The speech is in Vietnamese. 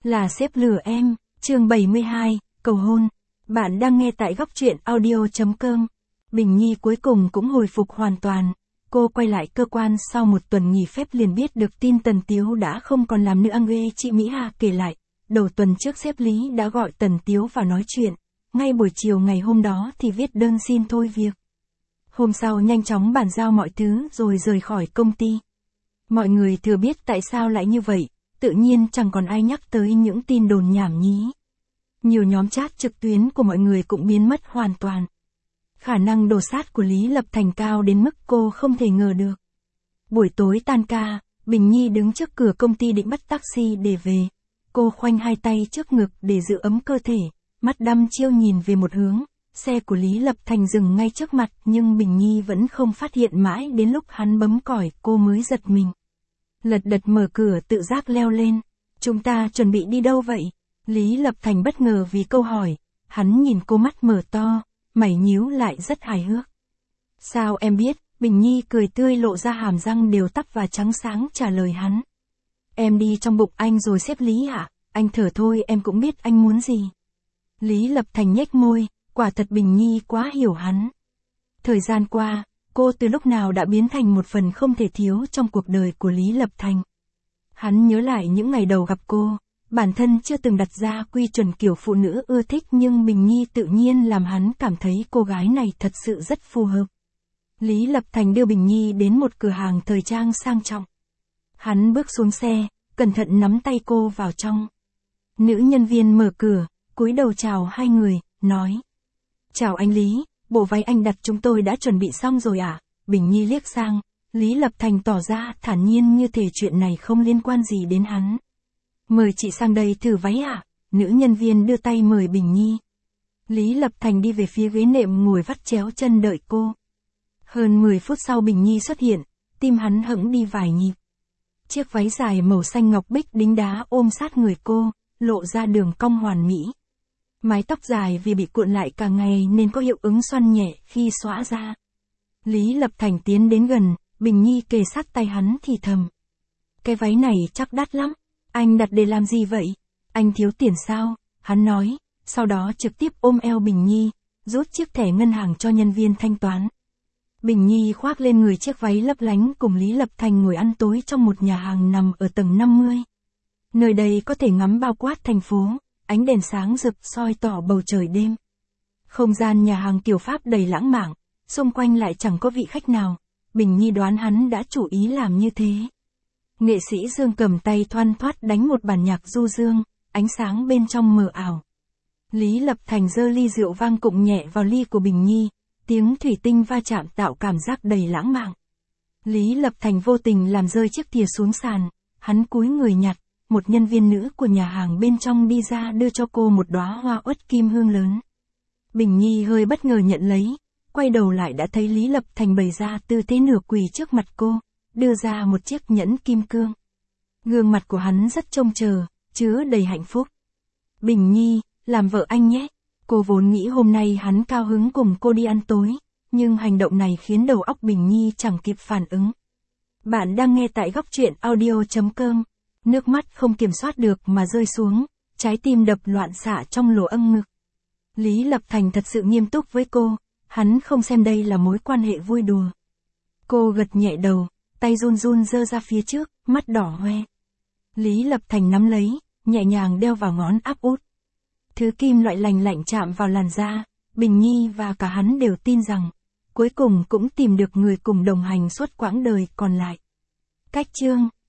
Là sếp lừa em, chương 72, cầu hôn. Bạn đang nghe tại góc truyện audio.com. Bình Nhi cuối cùng cũng hồi phục hoàn toàn. Cô quay lại cơ quan sau một tuần nghỉ phép liền biết được tin Tần Tiếu đã không còn làm nữa. Chị Mỹ Hà kể lại, đầu tuần trước sếp Lý đã gọi Tần Tiếu vào nói chuyện. Ngay buổi chiều ngày hôm đó thì viết đơn xin thôi việc. Hôm sau nhanh chóng bàn giao mọi thứ rồi rời khỏi công ty. Mọi người thừa biết tại sao lại như vậy, tự nhiên chẳng còn ai nhắc tới những tin đồn nhảm nhí. Nhiều nhóm chat trực tuyến của mọi người cũng biến mất hoàn toàn. Khả năng đổ sát của Lý Lập Thành cao đến mức cô không thể ngờ được. Buổi tối tan ca, Bình Nhi đứng trước cửa công ty định bắt taxi để về. Cô khoanh hai tay trước ngực để giữ ấm cơ thể, mắt đăm chiêu nhìn về một hướng. Xe của Lý Lập Thành dừng ngay trước mặt nhưng Bình Nhi vẫn không phát hiện, mãi đến lúc hắn bấm còi cô mới giật mình. Lật đật mở cửa tự giác leo lên. Chúng ta chuẩn bị đi đâu vậy? Lý Lập Thành bất ngờ vì câu hỏi. Hắn nhìn cô mắt mở to, mày nhíu lại rất hài hước. Sao em biết? Bình Nhi cười tươi lộ ra hàm răng đều tắp và trắng sáng trả lời hắn. Em đi trong bụng anh rồi sếp Lý ạ. Anh thở thôi em cũng biết anh muốn gì. Lý Lập Thành nhếch môi, quả thật Bình Nhi quá hiểu hắn. Thời gian qua, cô từ lúc nào đã biến thành một phần không thể thiếu trong cuộc đời của Lý Lập Thành. Hắn nhớ lại những ngày đầu gặp cô, bản thân chưa từng đặt ra quy chuẩn kiểu phụ nữ ưa thích nhưng Bình Nhi tự nhiên làm hắn cảm thấy cô gái này thật sự rất phù hợp. Lý Lập Thành đưa Bình Nhi đến một cửa hàng thời trang sang trọng. Hắn bước xuống xe, cẩn thận nắm tay cô vào trong. Nữ nhân viên mở cửa, cúi đầu chào hai người, nói. Chào anh Lý, bộ váy anh đặt chúng tôi đã chuẩn bị xong rồi ạ. Bình Nhi liếc sang, Lý Lập Thành tỏ ra thản nhiên như thể chuyện này không liên quan gì đến hắn. Mời chị sang đây thử váy ạ. Nữ nhân viên đưa tay mời Bình Nhi. Lý Lập Thành đi về phía ghế nệm ngồi vắt chéo chân đợi cô. Hơn 10 phút sau Bình Nhi xuất hiện, tim hắn hững đi vài nhịp. Chiếc váy dài màu xanh ngọc bích đính đá ôm sát người cô, lộ ra đường cong hoàn mỹ. Mái tóc dài vì bị cuộn lại cả ngày nên có hiệu ứng xoăn nhẹ khi xõa ra. Lý Lập Thành tiến đến gần, Bình Nhi kề sát tay hắn thì thầm. Cái váy này chắc đắt lắm, anh đặt để làm gì vậy? Anh thiếu tiền sao? Hắn nói, sau đó trực tiếp ôm eo Bình Nhi, rút chiếc thẻ ngân hàng cho nhân viên thanh toán. Bình Nhi khoác lên người chiếc váy lấp lánh cùng Lý Lập Thành ngồi ăn tối trong một nhà hàng nằm ở tầng 50. Nơi đây có thể ngắm bao quát thành phố. Ánh đèn sáng rực soi tỏ bầu trời đêm. Không gian nhà hàng kiểu Pháp đầy lãng mạn, xung quanh lại chẳng có vị khách nào. Bình Nhi đoán hắn đã chủ ý làm như thế. Nghệ sĩ Dương cầm tay thoăn thoắt đánh một bản nhạc du dương, ánh sáng bên trong mờ ảo. Lý Lập Thành giơ ly rượu vang cụng nhẹ vào ly của Bình Nhi, tiếng thủy tinh va chạm tạo cảm giác đầy lãng mạn. Lý Lập Thành vô tình làm rơi chiếc thìa xuống sàn, hắn cúi người nhặt. Một nhân viên nữ của nhà hàng bên trong đi ra đưa cho cô một đóa hoa uất kim hương lớn. Bình Nhi hơi bất ngờ nhận lấy, quay đầu lại đã thấy Lý Lập Thành bày ra tư thế nửa quỳ trước mặt cô, đưa ra một chiếc nhẫn kim cương. Gương mặt của hắn rất trông chờ, chứa đầy hạnh phúc. Bình Nhi, làm vợ anh nhé. Cô vốn nghĩ hôm nay hắn cao hứng cùng cô đi ăn tối, nhưng hành động này khiến đầu óc Bình Nhi chẳng kịp phản ứng. Bạn đang nghe tại góc truyện audio.com. Nước mắt không kiểm soát được mà rơi xuống, trái tim đập loạn xạ trong lỗ âng ngực. Lý Lập Thành thật sự nghiêm túc với cô, hắn không xem đây là mối quan hệ vui đùa. Cô gật nhẹ đầu, tay run run giơ ra phía trước, mắt đỏ hoe. Lý Lập Thành nắm lấy, nhẹ nhàng đeo vào ngón áp út. Thứ kim loại lành lạnh chạm vào làn da, Bình Nhi và cả hắn đều tin rằng, cuối cùng cũng tìm được người cùng đồng hành suốt quãng đời còn lại. Cách chương